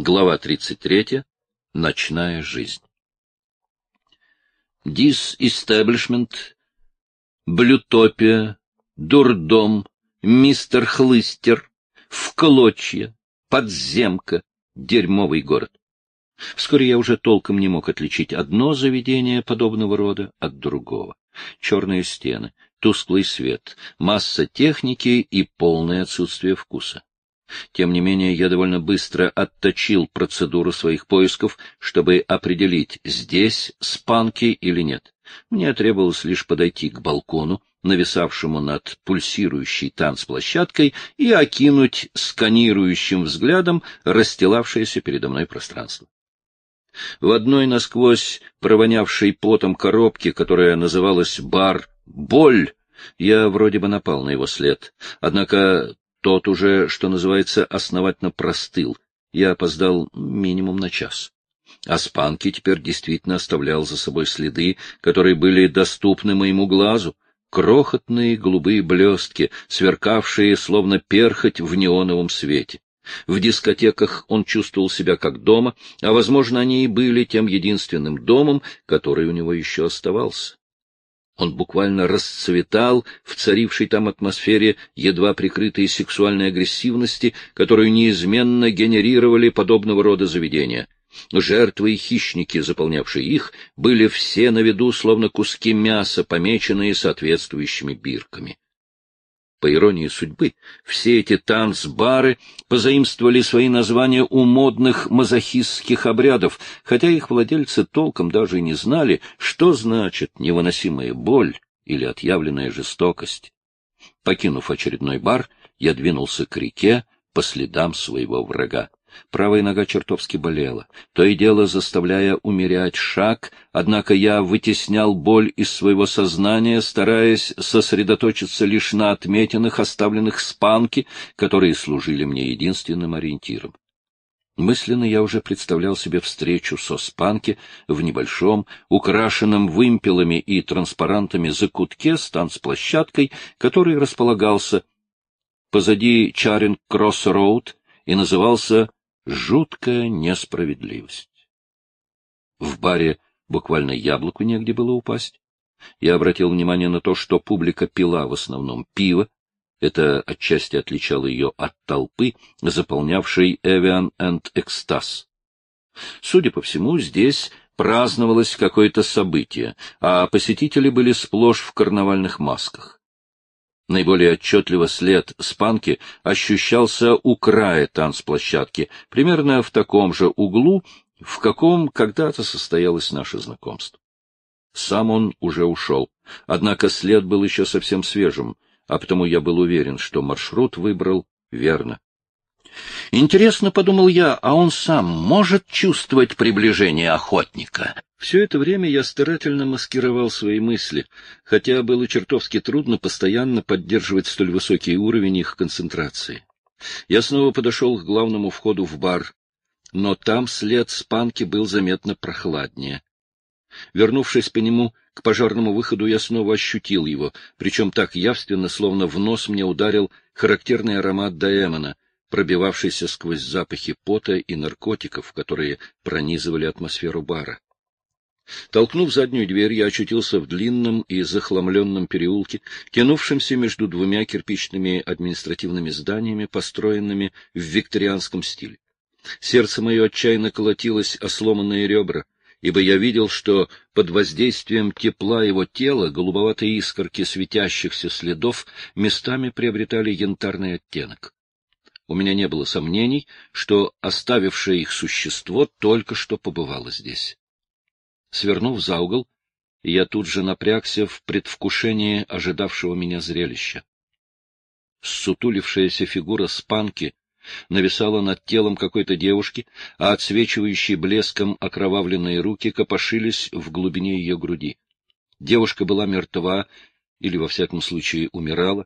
Глава 33. Ночная жизнь. This establishment, блютопия, дурдом, мистер Хлыстер, в клочья, подземка, дерьмовый город. Вскоре я уже толком не мог отличить одно заведение подобного рода от другого. Черные стены, тусклый свет, масса техники и полное отсутствие вкуса. Тем не менее, я довольно быстро отточил процедуру своих поисков, чтобы определить, здесь спанки или нет. Мне требовалось лишь подойти к балкону, нависавшему над пульсирующей танцплощадкой, и окинуть сканирующим взглядом расстилавшееся передо мной пространство. В одной насквозь провонявшей потом коробке, которая называлась «Бар Боль», я вроде бы напал на его след. Однако тот уже, что называется, основательно простыл. Я опоздал минимум на час. А Спанки теперь действительно оставлял за собой следы, которые были доступны моему глазу. Крохотные голубые блестки, сверкавшие, словно перхоть в неоновом свете. В дискотеках он чувствовал себя как дома, а, возможно, они и были тем единственным домом, который у него еще оставался. Он буквально расцветал в царившей там атмосфере едва прикрытой сексуальной агрессивности, которую неизменно генерировали подобного рода заведения. Жертвы и хищники, заполнявшие их, были все на виду, словно куски мяса, помеченные соответствующими бирками. По иронии судьбы, все эти танцбары позаимствовали свои названия у модных мазохистских обрядов, хотя их владельцы толком даже и не знали, что значит невыносимая боль или отъявленная жестокость. Покинув очередной бар, я двинулся к реке по следам своего врага. Правая нога чертовски болела, то и дело заставляя умерять шаг, однако я вытеснял боль из своего сознания, стараясь сосредоточиться лишь на отметинах, оставленных Спанки, которые служили мне единственным ориентиром. Мысленно я уже представлял себе встречу со Спанки в небольшом, украшенном вымпелами и транспарантами закутке с танцплощадкой, который располагался позади Чаринг-Кросс-Роуд и назывался «Жуткая несправедливость». В баре буквально яблоку негде было упасть. Я обратил внимание на то, что публика пила в основном пиво. Это отчасти отличало ее от толпы, заполнявшей Evian and Экстаз. Судя по всему, здесь праздновалось какое-то событие, а посетители были сплошь в карнавальных масках. Наиболее отчетливо след Спанки ощущался у края танцплощадки, примерно в таком же углу, в каком когда-то состоялось наше знакомство. Сам он уже ушел, однако след был еще совсем свежим, а потому я был уверен, что маршрут выбрал верно. Интересно, — подумал я, — а он сам может чувствовать приближение охотника? Все это время я старательно маскировал свои мысли, хотя было чертовски трудно постоянно поддерживать столь высокий уровень их концентрации. Я снова подошел к главному входу в бар, но там след Спанки был заметно прохладнее. Вернувшись по нему к пожарному выходу, я снова ощутил его, причем так явственно, словно в нос мне ударил характерный аромат Даэмона, пробивавшийся сквозь запахи пота и наркотиков, которые пронизывали атмосферу бара. Толкнув заднюю дверь, я очутился в длинном и захламленном переулке, тянувшемся между двумя кирпичными административными зданиями, построенными в викторианском стиле. Сердце мое отчаянно колотилось о сломанные ребра, ибо я видел, что под воздействием тепла его тела голубоватые искорки светящихся следов местами приобретали янтарный оттенок. У меня не было сомнений, что оставившее их существо только что побывало здесь. Свернув за угол, я тут же напрягся в предвкушении ожидавшего меня зрелища. Ссутулившаяся фигура Спанки нависала над телом какой-то девушки, а отсвечивающие блеском окровавленные руки копошились в глубине ее груди. Девушка была мертва, или, во всяком случае, умирала.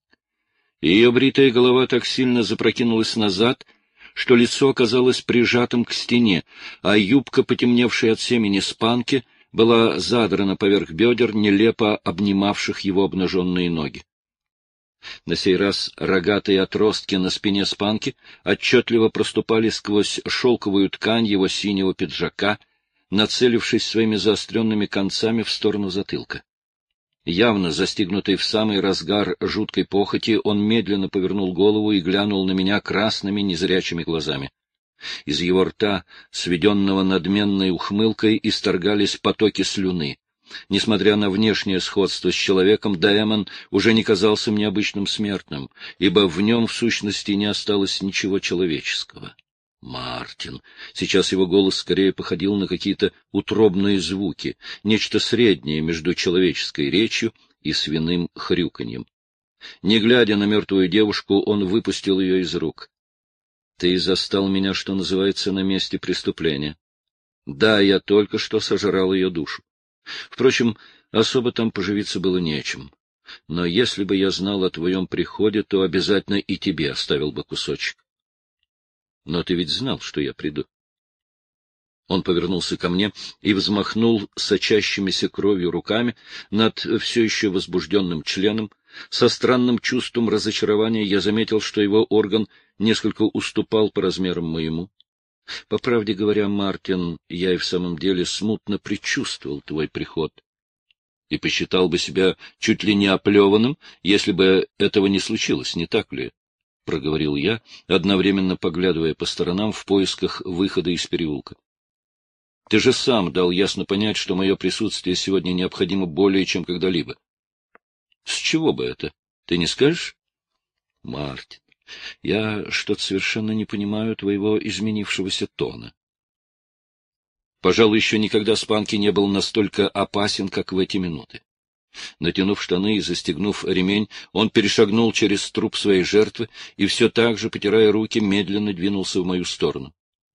Ее бритая голова так сильно запрокинулась назад, что лицо оказалось прижатым к стене, а юбка, потемневшая от семени Спанки, была задрана поверх бедер, нелепо обнимавших его обнаженные ноги. На сей раз рогатые отростки на спине Спанки отчетливо проступали сквозь шелковую ткань его синего пиджака, нацелившись своими заостренными концами в сторону затылка. Явно застигнутый в самый разгар жуткой похоти, он медленно повернул голову и глянул на меня красными незрячими глазами. Из его рта, сведенного надменной ухмылкой, исторгались потоки слюны. Несмотря на внешнее сходство с человеком, Даэмон уже не казался мне обычным смертным, ибо в нем, в сущности, не осталось ничего человеческого. Мартин. Сейчас его голос скорее походил на какие-то утробные звуки, нечто среднее между человеческой речью и свиным хрюканьем. Не глядя на мертвую девушку, он выпустил ее из рук. — Ты застал меня, что называется, на месте преступления. Да, я только что сожрал ее душу. Впрочем, особо там поживиться было нечем. Но если бы я знал о твоем приходе, то обязательно и тебе оставил бы кусочек. Но ты ведь знал, что я приду. Он повернулся ко мне и взмахнул сочащимися кровью руками над все еще возбужденным членом. Со странным чувством разочарования я заметил, что его орган несколько уступал по размерам моему. По правде говоря, Мартин, я и в самом деле смутно предчувствовал твой приход. И посчитал бы себя чуть ли не оплеванным, если бы этого не случилось, не так ли? — проговорил я, одновременно поглядывая по сторонам в поисках выхода из переулка. — Ты же сам дал ясно понять, что мое присутствие сегодня необходимо более, чем когда-либо. — С чего бы это? Ты не скажешь? — Мартин, я что-то совершенно не понимаю твоего изменившегося тона. Пожалуй, еще никогда Спанки не был настолько опасен, как в эти минуты. Натянув штаны и застегнув ремень, он перешагнул через труп своей жертвы и все так же, потирая руки, медленно двинулся в мою сторону.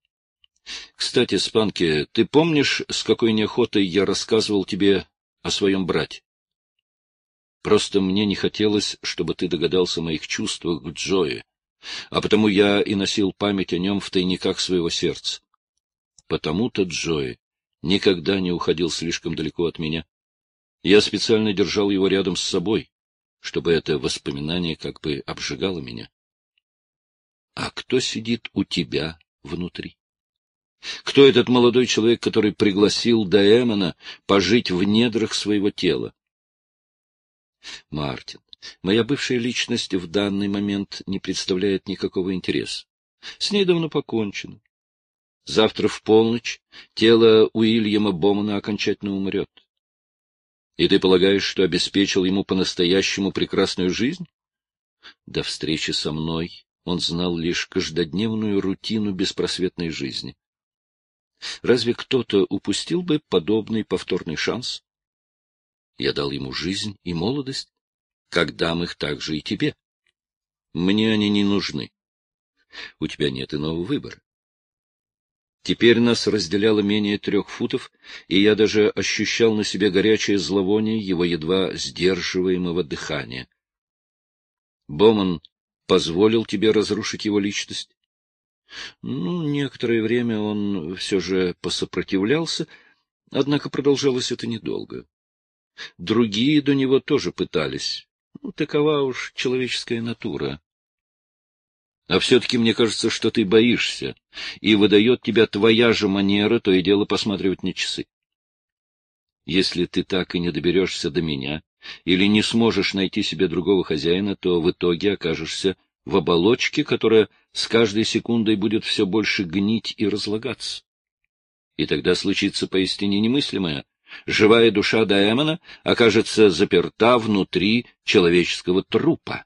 — Кстати, Спанки, ты помнишь, с какой неохотой я рассказывал тебе о своем брате? Просто мне не хотелось, чтобы ты догадался о моих чувствах к Джое, а потому я и носил память о нем в тайниках своего сердца. Потому-то Джой никогда не уходил слишком далеко от меня. Я специально держал его рядом с собой, чтобы это воспоминание как бы обжигало меня. А кто сидит у тебя внутри? Кто этот молодой человек, который пригласил Даэмона пожить в недрах своего тела? Мартин, моя бывшая личность в данный момент не представляет никакого интереса. С ней давно покончено. Завтра в полночь тело Уильяма Бомана окончательно умрет. И ты полагаешь, что обеспечил ему по-настоящему прекрасную жизнь? До встречи со мной он знал лишь каждодневную рутину беспросветной жизни. Разве кто-то упустил бы подобный повторный шанс? Я дал ему жизнь и молодость, как дам их также и тебе. Мне они не нужны. У тебя нет иного выбора. Теперь нас разделяло менее 3 футов, и я даже ощущал на себе горячее зловоние его едва сдерживаемого дыхания. Боман позволил тебе разрушить его личность? Некоторое время он все же посопротивлялся, однако продолжалось это недолго. Другие до него тоже пытались. Такова уж человеческая натура. А все-таки мне кажется, что ты боишься, и выдает тебя твоя же манера то и дело посматривать на часы. Если ты так и не доберешься до меня, или не сможешь найти себе другого хозяина, то в итоге окажешься в оболочке, которая с каждой секундой будет все больше гнить и разлагаться. И тогда случится поистине немыслимое. Живая душа Даэмона окажется заперта внутри человеческого трупа.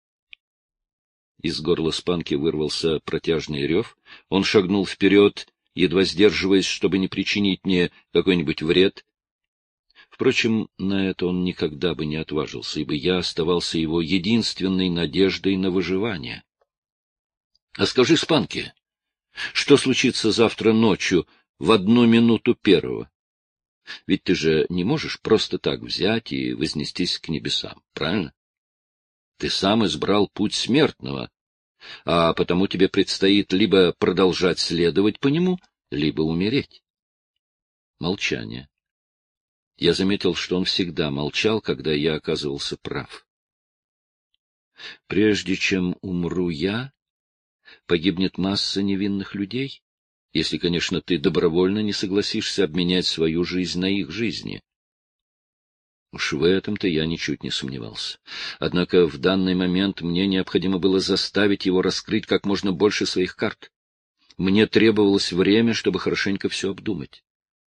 Из горла Спанки вырвался протяжный рев. Он шагнул вперед, едва сдерживаясь, чтобы не причинить мне какой-нибудь вред. Впрочем, на это он никогда бы не отважился, ибо я оставался его единственной надеждой на выживание. — А скажи, Спанки, что случится завтра ночью в 1:01? Ведь ты же не можешь просто так взять и вознестись к небесам, правильно? Ты сам избрал путь смертного, а потому тебе предстоит либо продолжать следовать по нему, либо умереть. Молчание. Я заметил, что он всегда молчал, когда я оказывался прав. Прежде чем умру я, погибнет масса невинных людей, если, конечно, ты добровольно не согласишься обменять свою жизнь на их жизни. Уж в этом-то я ничуть не сомневался. Однако в данный момент мне необходимо было заставить его раскрыть как можно больше своих карт. Мне требовалось время, чтобы хорошенько все обдумать.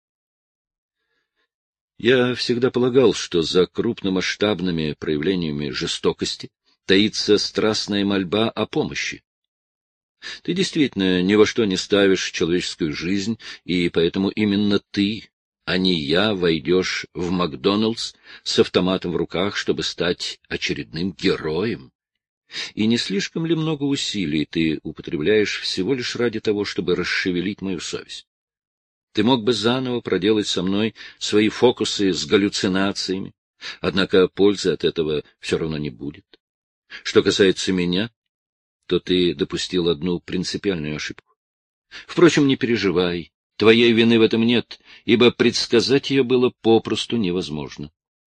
Я всегда полагал, что за крупномасштабными проявлениями жестокости таится страстная мольба о помощи. Ты действительно ни во что не ставишь человеческую жизнь, и поэтому именно ты, а не я, войдешь в Макдоналдс с автоматом в руках, чтобы стать очередным героем. И не слишком ли много усилий ты употребляешь всего лишь ради того, чтобы расшевелить мою совесть? Ты мог бы заново проделать со мной свои фокусы с галлюцинациями, однако пользы от этого все равно не будет. Что касается меня, то ты допустил одну принципиальную ошибку. Впрочем, не переживай, твоей вины в этом нет, ибо предсказать ее было попросту невозможно.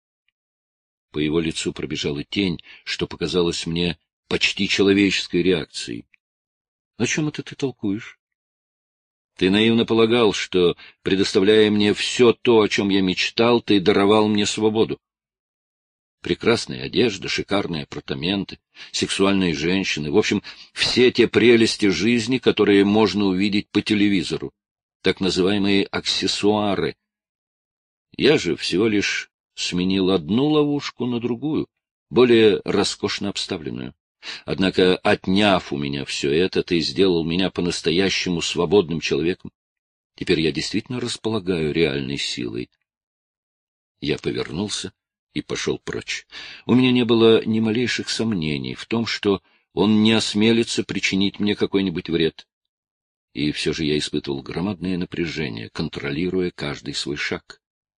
По его лицу пробежала тень, что показалось мне почти человеческой реакцией. — О чем это ты толкуешь? Ты наивно полагал, что, предоставляя мне все то, о чем я мечтал, ты даровал мне свободу. Прекрасная одежда, шикарные апартаменты, сексуальные женщины, в общем, все те прелести жизни, которые можно увидеть по телевизору, так называемые аксессуары. Я же всего лишь сменил одну ловушку на другую, более роскошно обставленную. Однако, отняв у меня все это, ты сделал меня по-настоящему свободным человеком. Теперь я действительно располагаю реальной силой. Я повернулся и пошел прочь. У меня не было ни малейших сомнений в том, что он не осмелится причинить мне какой-нибудь вред. И все же я испытывал громадное напряжение, контролируя каждый свой шаг.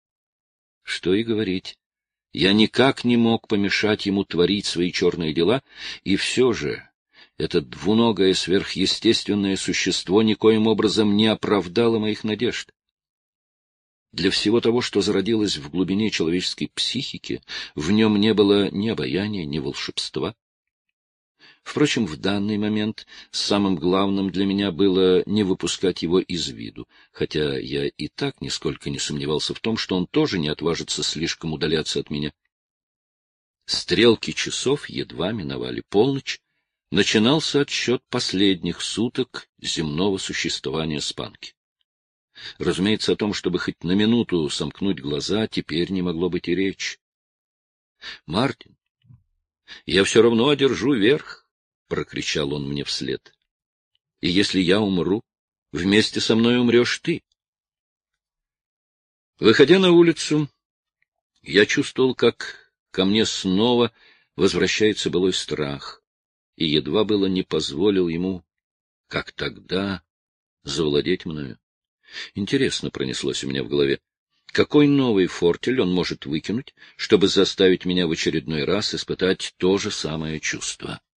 Что и говорить. Я никак не мог помешать ему творить свои черные дела, и все же это двуногое сверхъестественное существо никоим образом не оправдало моих надежд. Для всего того, что зародилось в глубине человеческой психики, в нем не было ни обаяния, ни волшебства. Впрочем, в данный момент самым главным для меня было не выпускать его из виду, хотя я и так нисколько не сомневался в том, что он тоже не отважится слишком удаляться от меня. Стрелки часов едва миновали полночь, начинался отсчет последних суток земного существования Спанки. Разумеется, о том, чтобы хоть на минуту сомкнуть глаза, теперь не могло быть и речи. — Мартин, я все равно одержу верх, — прокричал он мне вслед. — И если я умру, вместе со мной умрешь ты. Выходя на улицу, я чувствовал, как ко мне снова возвращается былой страх, и едва было не позволил ему, как тогда, завладеть мною. Интересно, пронеслось у меня в голове, какой новый фортель он может выкинуть, чтобы заставить меня в очередной раз испытать то же самое чувство.